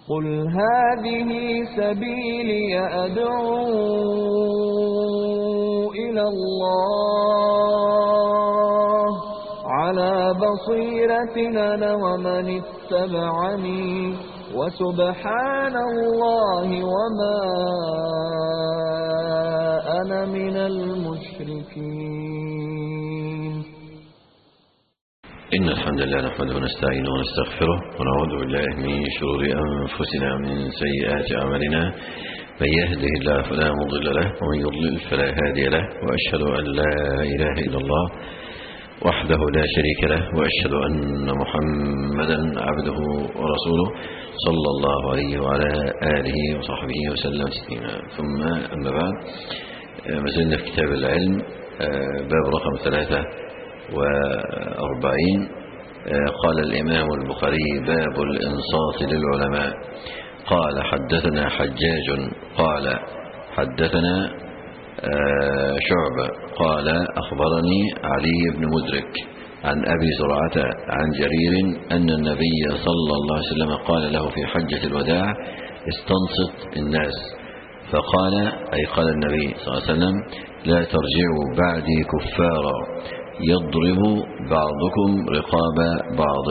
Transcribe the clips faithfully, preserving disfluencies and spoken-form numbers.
قل هذه سبيلي أدعو إلى الله على بصيرة أنا ومن اتبعني وسبحان الله وما أنا من المشركين. إن الحمد لله نحمده ونستعينه ونستغفره ونعوذ بالله من شرور أنفسنا ومن سيئات أعمالنا. من يهده الله فلا مضل له ومن يضلل فلا هادي له، وأشهد أن لا إله إلا الله وحده لا شريك له، وأشهد أن محمدا عبده ورسوله صلى الله عليه وعلى آله وصحبه وسلم تسليما. ثم أما بعد، ما زلنا في كتاب العلم، باب رقم ثلاثة وأربعين. قال الإمام البخاري: باب الإنصات للعلماء. قال: حدثنا حجاج قال حدثنا شعبة قال أخبرني علي بن مدرك عن أبي زرعة عن جرير أن النبي صلى الله عليه وسلم قال له في حجة الوداع: استنصت الناس. فقال، أي قال النبي صلى الله عليه وسلم: لا ترجعوا بعدي كفارا يضرب بعضكم رقاب بعض.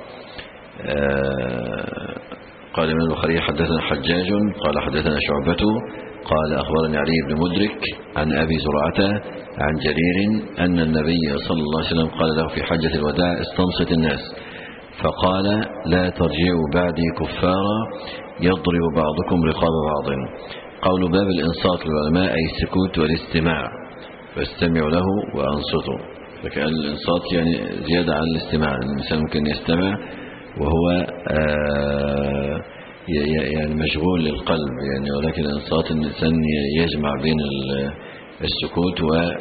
قال من البخاري: حدثنا حجاج قال حدثنا شعبة قال أخبرني علي بن مدرك عن أبي زرعة عن جرير أن النبي صلى الله عليه وسلم قال له في حجة الوداع: استنصت الناس. فقال: لا ترجعوا بعدي كفارا يضرب بعضكم رقاب بعض. قول باب الإنصات للعلماء أي السكوت والاستماع، فاستمعوا له وأنصتوا. فكان الإنصات يعني زيادة عن الاستماع، الإنسان ممكن يستمع وهو آه يعني مشغول للقلب يعني، ولكن الإنصات الإنسان يجمع بين السكوت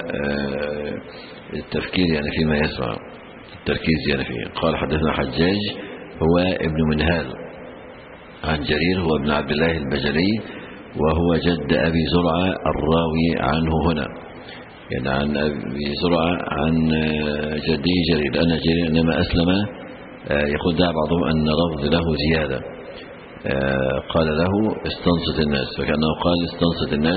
والتفكير يعني فيما يسمع، التركيز يعني فيه. قال: حدثنا حجاج هو ابن منهال عن جرير هو ابن عبد الله البجلي وهو جد أبي زرعة الراوي عنه هنا، يعني عن أبي زرعة عن جده جرير، لأن جرير إنما أسلم. يقول دع بعضهم أن رفض له زيادة، قال له استنصت الناس، فكأنه قال استنصت الناس،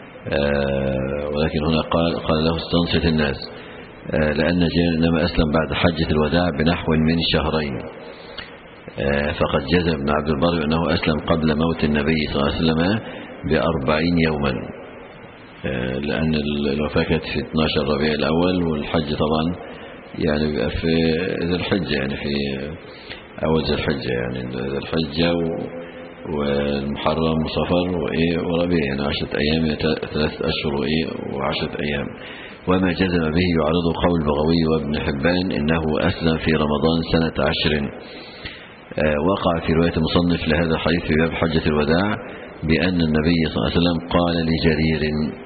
ولكن هنا قال قال له استنصت الناس، لأن جرير إنما أسلم بعد حجة الوداع بنحو من شهرين. فقد جزم ابن عبد البر أنه أسلم قبل موت النبي صلى الله عليه وسلم بأربعين يوما، لأن الوفاة كانت في اثني عشر ربيع الأول، والحج طبعا يعني بيبقى في ذي الحجة، يعني في أول ذي الحجة، يعني ذي الحجة والمحرم وصفر وإيه وربيع، يعني عشرة أيام، ثلاث أشهر وإيه وعشرة أيام. وما جزم به يعرض قول البغوي وابن حبان إنه أسلم في رمضان سنة عشر. وقع في رواية المصنف لهذا الحديث في باب حجة الوداع بأن النبي صلى الله عليه وسلم قال لجرير،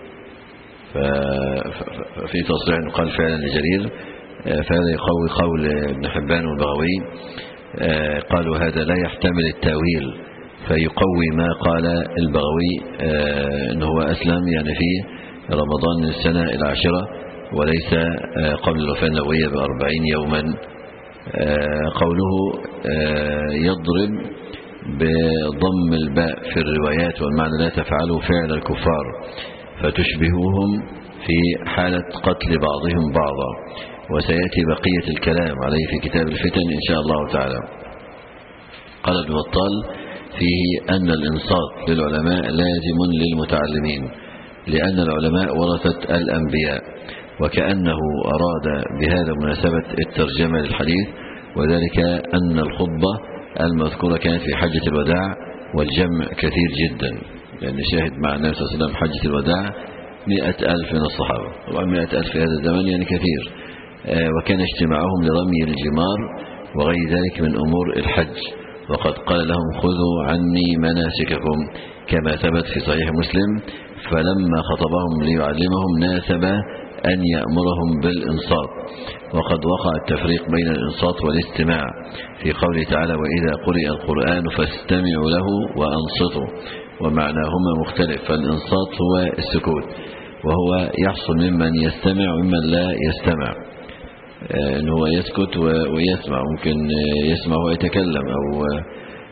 ففي تصريح قال فعلا لجرير، فهذا يقوي قول ابن حبان والبغوي. قالوا هذا لا يحتمل التأويل، فيقوي ما قال البغوي أنه هو أسلم يعني في رمضان من السنة العاشرة وليس قبل الوفاة النبوية بأربعين يوما. قوله يضرب بضم الباء في الروايات، والمعنى لا تفعلوا فعل الكفار فتشبهوهم في حالة قتل بعضهم بعضا. وسيأتي بقية الكلام عليه في كتاب الفتن إن شاء الله تعالى. قال ابن بطال فيه أن الإنصات للعلماء لازم للمتعلمين، لأن العلماء ورثة الأنبياء، وكأنه أراد بهذا مناسبة الترجمة للحديث، وذلك أن الخطبة المذكورة كانت في حجة الوداع والجمع كثير جدا، لأن شاهد مع النبي صلى الله عليه وسلم حجة الوداع مئة ألف من الصحابة، طبعا مئة ألف في هذا الزمن يعني كثير. وكان اجتماعهم لرمي الجمار وغير ذلك من أمور الحج، وقد قال لهم خذوا عني مناسككم كما ثبت في صحيح مسلم. فلما خطبهم ليعلمهم ناسب أن يأمرهم بالإنصات، وقد وقع التفريق بين الإنصات والاستماع في قوله تعالى: وإذا قرئ القرآن فاستمعوا له وأنصتوا، ومعناهما مختلف. فالإنصات هو السكوت، وهو يحصل ممن يستمع وممن لا يستمع، إن هو يسكت ويسمع، ممكن يسمع ويتكلم، أو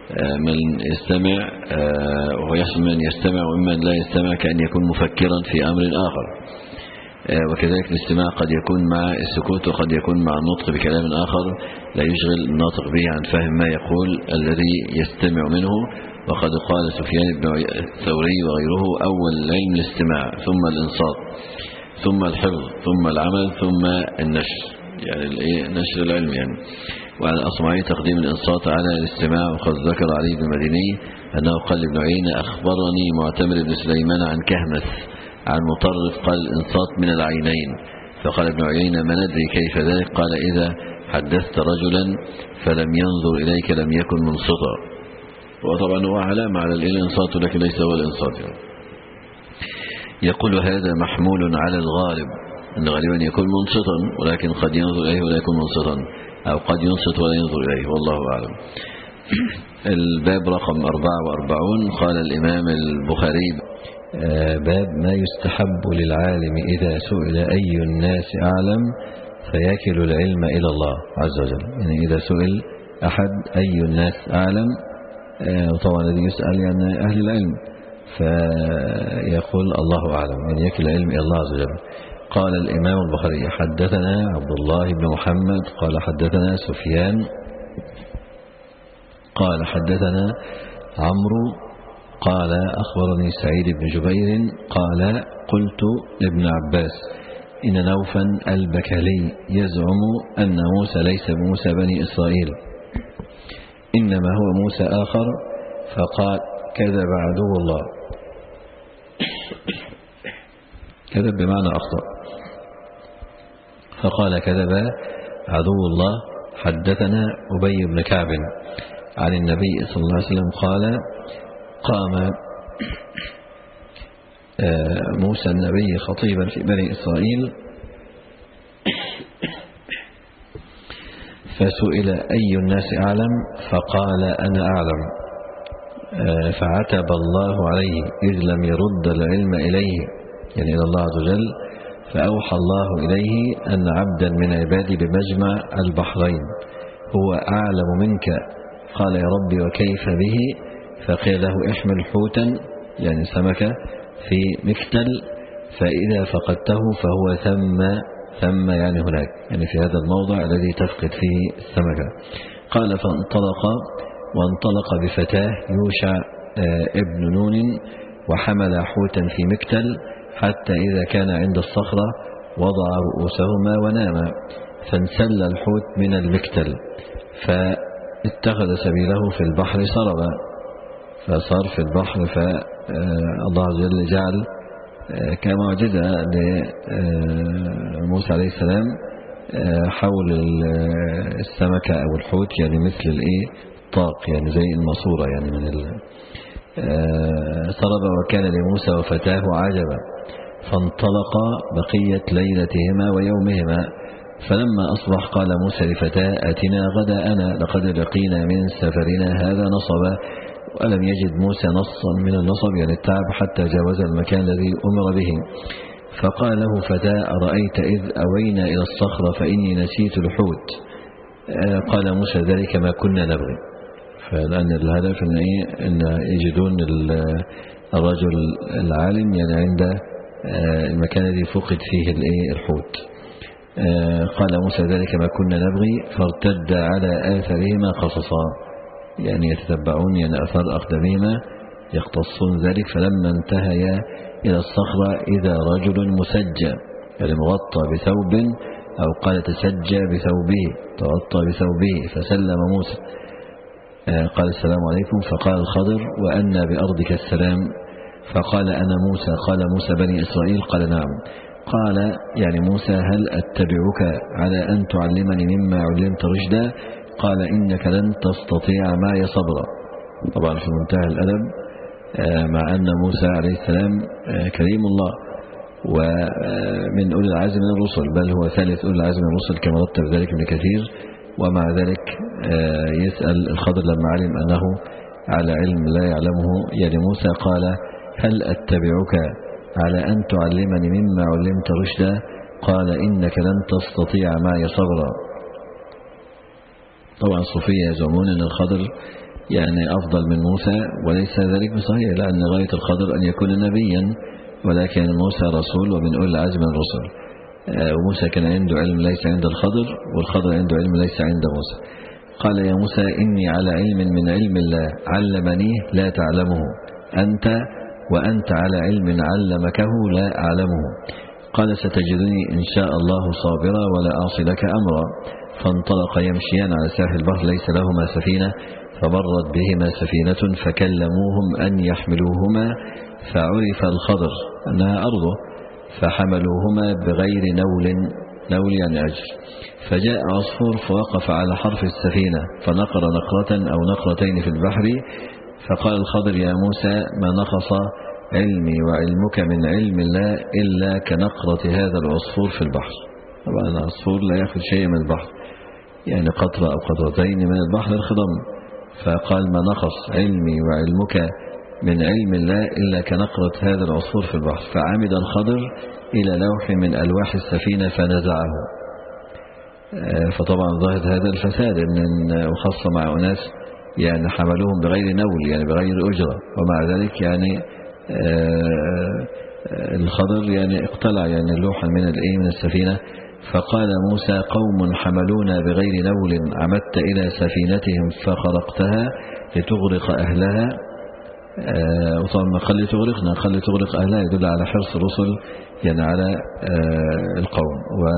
من يستمع وهو يحسن من يستمع ومن لا يستمع كأن يكون مفكرا في أمر آخر. وكذلك الاستماع قد يكون مع السكوت وقد يكون مع النطق بكلام آخر لا يشغل الناطق به عن فهم ما يقول الذي يستمع منه. وقد قال سفيان بن الثوري وغيره: أول العلم الاستماع ثم الإنصات ثم الحفظ ثم العمل ثم النشر، يعني نشر العلم يعني. وعن الأصمعي تقديم الإنصات على الاستماع. وقد ذكر علي بن المديني أنه قال لابن عيينة: أخبرني معتمر بن سليمان عن كهمس عن مطرف قال الإنصات من العينين. فقال ابن عيينة: ما ندري كيف ذلك؟ قال: إذا حدثت رجلا فلم ينظر إليك لم يكن منصتا. وطبعا هو علامة على الإنصات لكن ليس هو الإنصات يعني. يقول: هذا محمول على الغالب أن غالبا يكون منصتا ولكن قد ينظر إليه ولا يكون منصتا، أو قد ينصت ولا ينظر إليه، والله أعلم. الباب رقم أربعة وأربعون. قال الإمام البخاري: باب ما يستحب للعالم إذا سئل أي الناس أعلم فيكل العلم إلى الله عز وجل. يعني إذا سئل أحد أي الناس أعلم، وطبعا الذي يسأل يعني أهل العلم، فيقول الله أعلم، يعني يكل العلم إلى الله عز وجل. قال الإمام البخاري: حدثنا عبد الله بن محمد قال حدثنا سفيان قال حدثنا عمرو قال أخبرني سعيد بن جبير قال: قلت لابن عباس: إن نوفا البكالي يزعم أن موسى ليس بموسى بني إسرائيل إنما هو موسى آخر، فقال: كذب عدو الله. كذب بمعنى أخطأ. فقال: كذب عدو الله. حدثنا أبي بن كعب عن النبي صلى الله عليه وسلم قال: قام موسى النبي خطيبا في بني إسرائيل فسئل أي الناس أعلم فقال: أنا أعلم، فعتب الله عليه إذ لم يرد العلم إليه، يعني إلى الله عز وجل. فأوحى الله إليه أن عبدا من عبادي بمجمع البحرين هو أعلم منك. قال: يا ربي وكيف به؟ فقيل له: احمل حوتا، يعني سمكة، في مكتل، فإذا فقدته فهو ثم ثم يعني هناك، يعني في هذا الموضع الذي تفقد فيه السمكة. قال: فانطلق وانطلق بفتاه يوشع ابن نون وحمل حوتا في مكتل حتى إذا كان عند الصخرة وضع رؤوسهما وناما، فانسل الحوت من المكتل فاتخذ سبيله في البحر سربا، فصار في البحر. فالله عز وجل جعل كمعجزة لموسى عليه السلام حول السمكة أو الحوت، يعني مثل الإيه طاق، يعني زي الماسورة يعني من سرب. وكان لموسى وفتاه عجبا، فانطلقا بقية ليلتهما ويومهما. فلما أصبح قال موسى لفتاه: آتنا غداءنا لقد لقينا من سفرنا هذا نصبا. ولم يجد موسى نصا من النصب، يعني التعب، حتى جاوز المكان الذي أمر به. فقال له فتاه: أرأيت إذ أوينا إلى الصخرة فإني نسيت الحوت. قال موسى: ذلك ما كنا نبغي. فلأن الهدف إن, إيه؟ إن يجدون الرجل العالم يعني عند المكان الذي فقد فيه الحوت. قال موسى: ذلك ما كنا نبغي. فارتد على آثارهما قصصا، يعني يتتبعون يعني أثار أقدامهما يقتصون ذلك. فلما انتهيا إلى الصخرة إذا رجل مسجى، يعني مغطى بثوب، أو قال تسجى بثوبه، تغطى بثوبه. فسلم موسى قال: السلام عليكم. فقال الخضر: وأنى بأرضك السلام؟ فقال: أنا موسى. قال موسى: بني إسرائيل؟ قال: نعم. قال يعني موسى: هل أتبعك على أن تعلمني مما علمت رشدا؟ قال: إنك لن تستطيع معي صبرا. طبعا في منتهى الأدب، مع أن موسى عليه السلام كريم الله ومن أولي العزم من الرسل، بل هو ثالث أولي العزم من الرسل كما رتب ذلك ابن كثير. ومع ذلك يسأل الخضر لما علم أنه على علم لا يعلمه يعني موسى، قال: هل أتبعك على أن تعلمني مما علمت رشدا؟ قال: إنك لن تستطيع معي صبرا. طبعا الصوفية يزعمون أن الخضر يعني أفضل من موسى، وليس ذلك بصحيح، لأن غاية الخضر أن يكون نبيا، ولكن موسى رسول ومن أولي العزم من الرسل. وموسى كان عنده علم ليس عند الخضر، والخضر عنده علم ليس عند موسى. قال يا موسى إني على علم من علم الله علمنيه لا تعلمه أنت، وأنت على علم علمكه لا أعلمه. قال ستجدني إن شاء الله صابرا ولا أعصي لك أمرا. فانطلق يمشيان على ساحل البحر ليس لهما سفينة، فمرت بهما سفينة فكلموهم أن يحملوهما، فعرف الخضر أنها أرضه، فحملوهما بغير نول، نول يعني أجر. فجاء عصفور فوقف على حرف السفينة فنقر نقرة أو نقرتين في البحر، فقال الخضر يا موسى ما نقص علمي وعلمك من علم الله إلا كنقرة هذا العصفور في البحر. طبعا العصفور لا يأخذ شيء من البحر، يعني قطرة أو قطرتين من البحر الخضم. فقال ما نقص علمي وعلمك من علم الله إلا كنقرة هذا العصفور في البحر. فعمد الخضر إلى لوح من ألواح السفينة فنزعه. فطبعا ظاهر هذا الفساد أن وخاصة مع أناس يعني حملوهم بغير نول، يعني بغير أجرة، ومع ذلك يعني الخضر يعني اقتلع يعني لوحا من الايه من السفينة. فقال موسى قوم حملونا بغير نول عمدت إلى سفينتهم فخرقتها لتغرق أهلها. وطبعا خلي تغرقنا خلي تغرق أهلها يدل على حرص الرسل يعني على القوم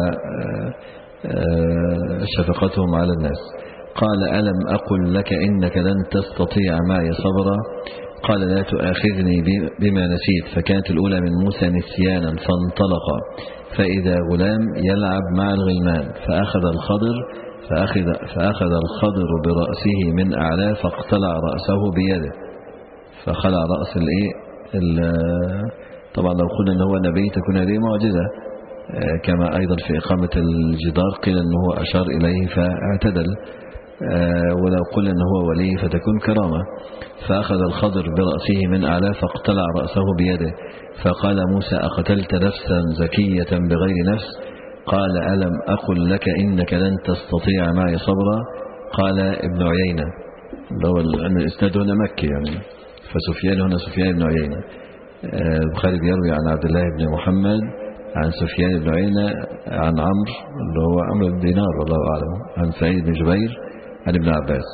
وشفقتهم على الناس. قال ألم أقل لك إنك لن تستطيع معي صبرا. قال لا تؤاخذني بما نسيت. فكانت الأولى من موسى نسيانا فانطلق فإذا غلام يلعب مع الغلمان، فأخذ الخضر فأخذ, فأخذ الخضر برأسه من أعلاه فاقتلع رأسه بيده، فخلع رأس الايه. طبعا لو قلنا ان هو نبي تكون هذه معجزة، كما أيضا في إقامة الجدار قيل أنه أشار إليه فاعتدل، ولو قلنا أنه هو ولي فتكون كرامة. فأخذ الخضر برأسه من أعلى فاقتلع رأسه بيده. فقال موسى أقتلت نفسا زكية بغير نفس؟ قال ألم أقل لك إنك لن تستطيع معي صبرا. قال ابن عيينة، هو الإسناد هنا مكي يعني، فسفيان هنا سفيان بن عيينة. البخاري بيروي عن عبد الله بن محمد عن سفيان بن عيينة عن عمرو اللي هو عمرو بن دينار والله أعلم عن سعيد بن جبير عن ابن عباس.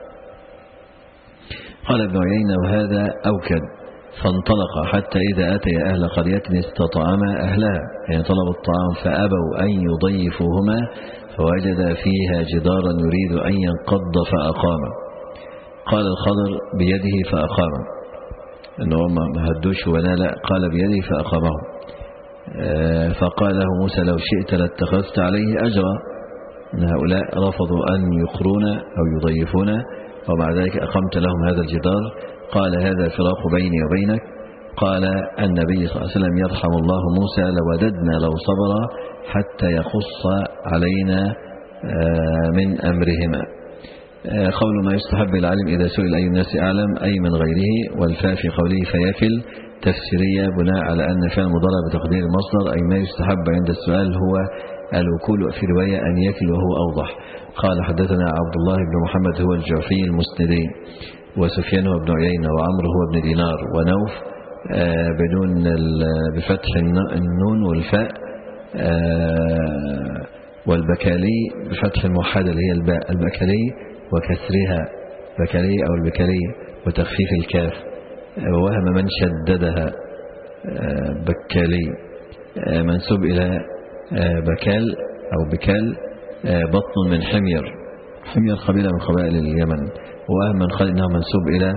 قال ابن عيينة وهذا أوكد. فانطلق حتى إذا أتي أهل قرية استطعما أهلها، يعني طلبوا الطعام فأبوا أن يضيفوهما، فوجد فيها جدارا يريد أن ينقض فأقام. قال الخضر بيده فأقام، إنه ما هدوش ولا لا، قال بيده فأقامه. فقال له موسى لو شئت لاتخذت عليه أجرا. إن هؤلاء رفضوا أن يقرونا أو يضيفونا، ومع ذلك أقمت لهم هذا الجدار. قال هذا فراق بيني وبينك. قال النبي صلى الله عليه وسلم يرحم الله موسى لوددنا لو صبر حتى يقص علينا من أمرهما. قول ما يستحب العالم إذا سئل أي الناس أعلم أي من غيره، والفاء في قوله فيكل تفسيرية بناء على أن فعل مضارع بتقدير المصدر، أي ما يستحب عند السؤال هو الوكول، في رواية أن يكل وهو أوضح. قال حدثنا عبد الله بن محمد هو الجعفي المسندي، وسفيان هو ابن عيينة، وعمرو هو ابن دينار، ونوف بدون بفتح النون والفاء، والبكالي بفتح الموحدة اللي هي الباء، البكالي وكسرها بكالي أو البكالي وتخفيف الكاف، ووهم من شددها بكالي، منسوب إلى بكال أو بكال بطن من حمير. حمير قبيلة من قبائل اليمن، ووهم من قال إنه منسوب إلى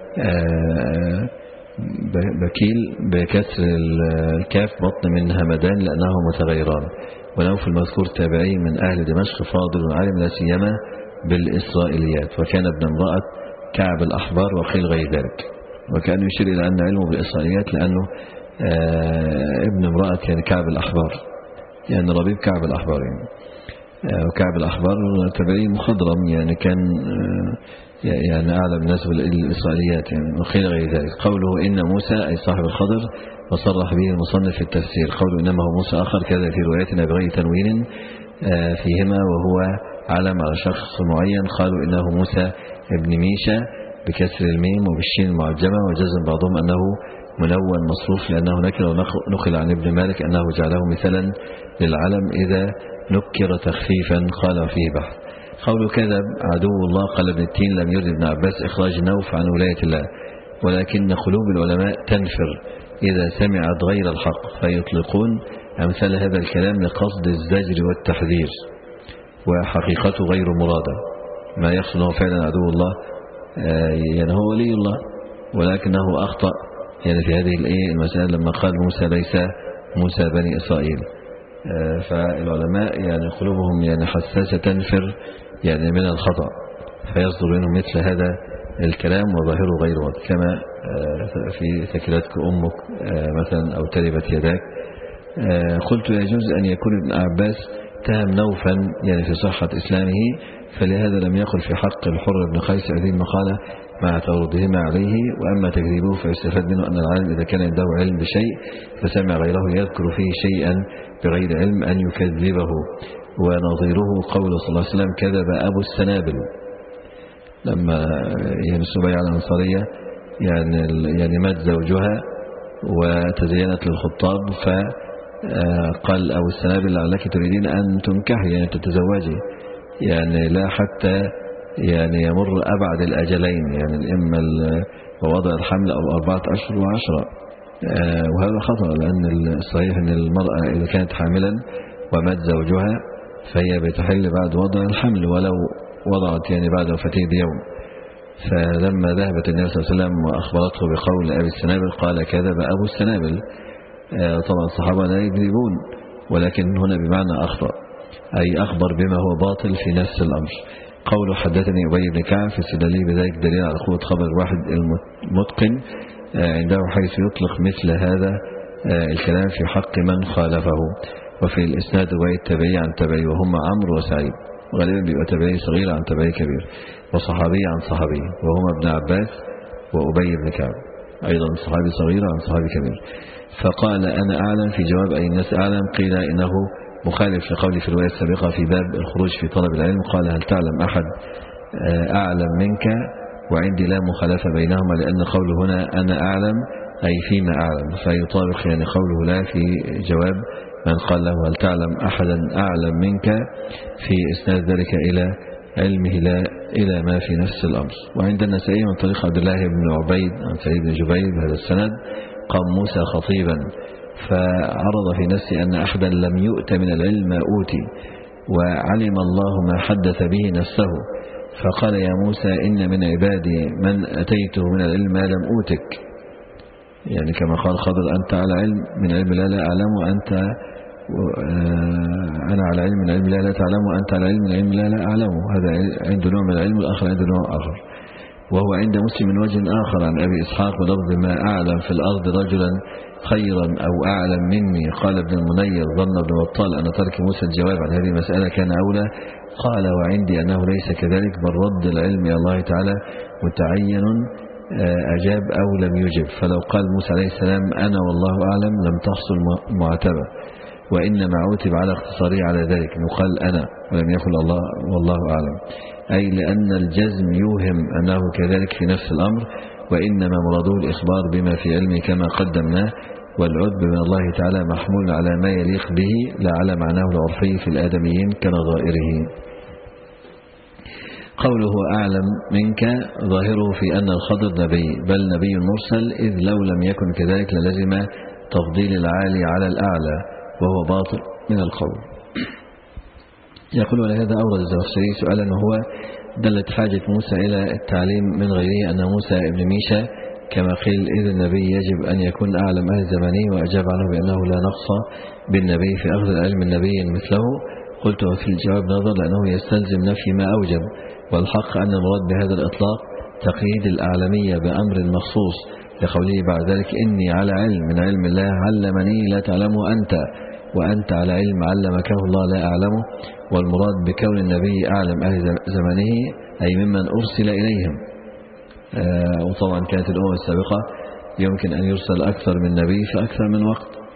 بكيل بكسر الكاف بطن من همدان لأنه متغيران. ونوف المذكور تابعي من أهل دمشق فاضل عالم لا سيما بالإسرائيليات، وكان ابن امرأة كعب الأحبار وقيل غير ذلك. وكان يشير إلى أن علمه بالإسرائيليات لأنه ابن امرأة يعني كعب الأحبار، يعني ربيب كعب الأحبار يعني. وكعب الأحبار تابعي مخضرم، يعني كان يعني أعلم الناس بالإسرائيليات يعني، وقيل غير ذلك. قوله إن موسى أي صاحب الخضر، وصرح به المصنف في التفسير. قوله إنما هو موسى آخر كذا في روايتنا بغير تنوين فيهما، وهو علم على شخص معين. قالوا إنه موسى ابن ميشا بكسر الميم وبالشين المعجمة، وجزم بعضهم أنه منون مصروف لأنه نكر، ونقل عن ابن مالك أنه جعله مثلا للعلم إذا نكر تخفيفا، قال فيه بحث. قول كذب عدو الله، قال ابن التين لم يرد ابن عباس إخراج النوف عن ولاية الله، ولكن قلوب العلماء تنفر إذا سمعت غير الحق فيطلقون أمثال هذا الكلام لقصد الزجر والتحذير، وحقيقته غير مرادة. ما يقصد هو فعلا عدو الله، يعني هو ولي الله، ولكنه أخطأ يعني في هذه المسألة لما قال موسى ليس موسى بني إسرائيل. فالعلماء يعني قلوبهم يعني حساسة تنفر يعني من الخطأ، فيصدر منهم مثل هذا الكلام وظاهره غير واضح، كما في ثكلتك أمك مثلا أو تربت يداك. قلت يجوز أن يكون ابن عباس تهم نوفا يعني في صحة إسلامه، فلهذا لم يقل في حق الحر بن قيس هذه المقالة مع تعرضهما عليه. وأما تكذيبه فيستفاد منه أن العالم إذا كان عنده علم بشيء فسمع غيره يذكر فيه شيئا بغير علم أن يكذبه. ونظيره قول صلى الله عليه وسلم كذب أبو السنابل لما يعني السبيعة الأنصارية يعني يعني مات زوجها وتزينت للخطاب، فقال أبو السنابل لعلك تريدين أن تنكحي يعني تتزوجي، يعني لا حتى يعني يمر أبعد الأجلين، يعني إما ووضع الحمل أو أربعة أشهر وعشرة. وهذا خطأ، لأن الصحيح أن المرأة إذا كانت حاملا ومات زوجها فهي بتحل بعد وضع الحمل ولو وضعت يعني بعد وفاته بيوم. فلما ذهبت النبي صلى الله عليه وسلم وأخبرته بقول أبي السنابل قال كذب أبو السنابل. طبعا الصحابة لا يكذبون، ولكن هنا بمعنى أخطأ، أي أخبر بما هو باطل في نفس الأمر. قول حدثني أبي بن كعب في السدلي بذلك دليل على قوة خبر الواحد المتقن عنده، حيث يطلق مثل هذا الكلام في حق من خالفه. وفي الإسناد رواية تبعي عن تبعي وهم عمرو وسعيد، غالبا بيبقى تبعي صغير عن تبعي كبير، وصحابي عن صحابي وهما ابن عباس وأبي بن كعب، أيضا صحابي صغير عن صحابي كبير. فقال أنا أعلم في جواب أي الناس أعلم، قيل إنه مخالف لقولي في الرواية السابقة في باب الخروج في طلب العلم، قال هل تعلم أحد أعلم منك، وعندي لا مخالفة بينهما، لأن قوله هنا أنا أعلم أي فيما أعلم، فيطابق يعني قوله لا في جواب من قال له هل تعلم أحدا أعلم منك في إسناد ذلك إلى علمه لا إلى ما في نفس الأمر. وعند النسائي من طريق عبد الله بن عبيد عن سعيد بن جبير بهذا السند قام موسى خطيبا فعرض في نفسه أن أحدا لم يؤت من العلم ما أوتي، وعلم الله ما حدث به نفسه، فقال يا موسى إن من عبادي من أتيته من العلم ما لم أوتك، يعني كما قال خضر أنت على علم من علم لا لا أعلم وأنت أنا على علم من علم لا لا تعلم وأنت على علم من علم لا لا أعلم. هذا عنده نوع من العلم والآخر عنده نوع آخر. وهو عند مسلم من وجه آخر عن أبي إسحاق بلفظ ما أعلم في الأرض رجلا خيرا أو أعلم مني. قال ابن المنير ظن ابن بطال أن ترك موسى الجواب عن هذه المسألة كان أولى، قال وعندي أنه ليس كذلك، بل رد العلم إلى الله تعالى متعين أجاب أو لم يجب. فلو قال موسى عليه السلام أنا والله أعلم لم تحصل معتبة، وإنما عوتب على اختصاره على ذلك، يقال أنا ولم يقل الله والله أعلم، أي لأن الجزم يوهم أنه كذلك في نفس الأمر، وإنما مراده الإخبار بما في علمه كما قدمناه، والعتب من الله تعالى محمول على ما يليق به لا على معناه العرفي في الآدميين كنظائره. قوله أعلم منك ظاهره في أن الخضر نبي، بل نبي مرسل، إذ لو لم يكن كذلك للزم تفضيل العالي على الأعلى، وهو باطل من القول. يقول ولهذا أورد الزمخشري سؤالا وهو دلت حاجة موسى إلى التعليم من غيره أن موسى ابن ميشا كما قيل إذ النبي يجب أن يكون أعلم أهل زمانه، وأجاب عنه بأنه لا نقص بالنبي في أخذ العلم النبي مثله. قلت وفي الجواب نظر لأنه يستلزم نفي ما أوجب، والحق أن المراد بهذا الإطلاق تقييد الأعلمية بأمر مخصوص، لقوله بعد ذلك إني على علم من علم الله علمني لا تعلمه أنت، وأنت على علم علمكه الله لا أعلمه. والمراد بكون النبي أعلم أهل زمانه أي ممن أرسل إليهم. آه وطبعا كانت الأمم السابقة يمكن أن يرسل أكثر من نبي في أكثر من وقت،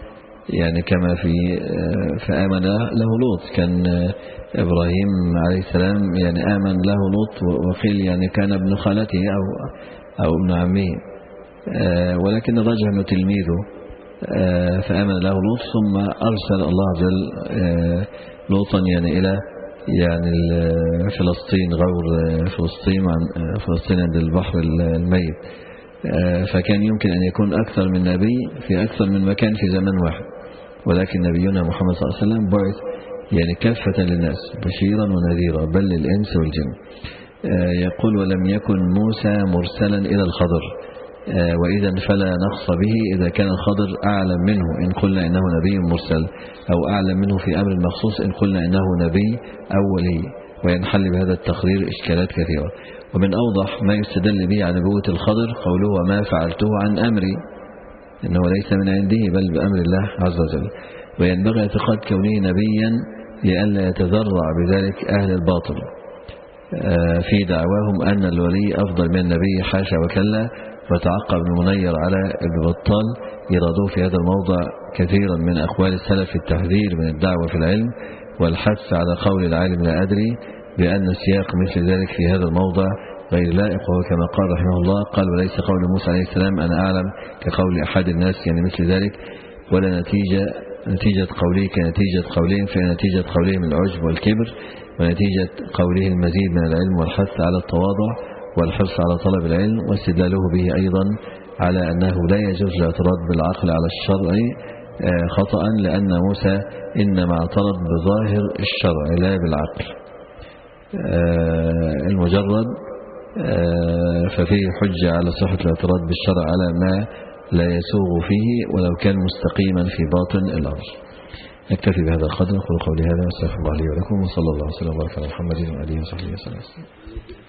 يعني كما في فآمن له لوط، كان إبراهيم عليه السلام يعني آمن له لوط، وقيل يعني كان ابن خالته أو أو ابن عمه، ولكن الرجل أنه تلميذه فآمن له لوط، ثم أرسل الله عز وجل لوطا يعني إلى يعني فلسطين، غور فلسطين فلسطين عند البحر الميت. فكان يمكن أن يكون أكثر من نبي في أكثر من مكان في زمن واحد، ولكن نبينا محمد صلى الله عليه وسلم بعث يعني كافة للناس بشيرا ونذيرا بل للإنس والجن. يقول ولم يكن موسى مرسلا إلى الخضر، وإذا فلا نقص به إذا كان الخضر أعلم منه إن قلنا إنه نبي مرسل، أو أعلم منه في أمر مخصوص إن قلنا إنه نبي أولي، وينحل بهذا التقرير إشكالات كثيرة. ومن أوضح ما يستدل به عن نبوة الخضر قوله وما فعلته عن أمري، إنه ليس من عنده بل بأمر الله عز وجل. وينبغي اعتقاد كونه نبيا لئلا يتذرع بذلك أهل الباطل في دعواهم أن الولي أفضل من النبي، حاشا وكلا. وتعقب المنير على ابن بطال يرادوه في هذا الموضع كثيرا من أقوال السلف في التحذير من الدعوة في العلم والحث على قول العالم لا أدري، بأن سياق مثل ذلك في هذا الموضع غير لائق، وهو كما قال رحمه الله قال وليس قول موسى عليه السلام أنا أعلم كقول أحد الناس يعني مثل ذلك، ولا نتيجة نتيجة قوله كنتيجة قولهم، فإن نتيجة قولهم العجب والكبر، ونتيجة قوله المزيد من العلم والحث على التواضع والحرص على طلب العلم، واستدلاله به أيضا على أنه لا يجوز الاعتراض بالعقل على الشرع خطأ، لأن موسى إنما اعترض بظاهر الشرع لا بالعقل المجرد، ففيه حجة على صحة الاعتراض بالشرع على ما لا يسوغ فيه ولو كان مستقيما في باطن الأمر. نكتفي بهذا القدر، أقول قولي هذا واستغفر الله لي ولكم، وصلى الله وسلم وبارك على محمد وآله وصحبه وسلم.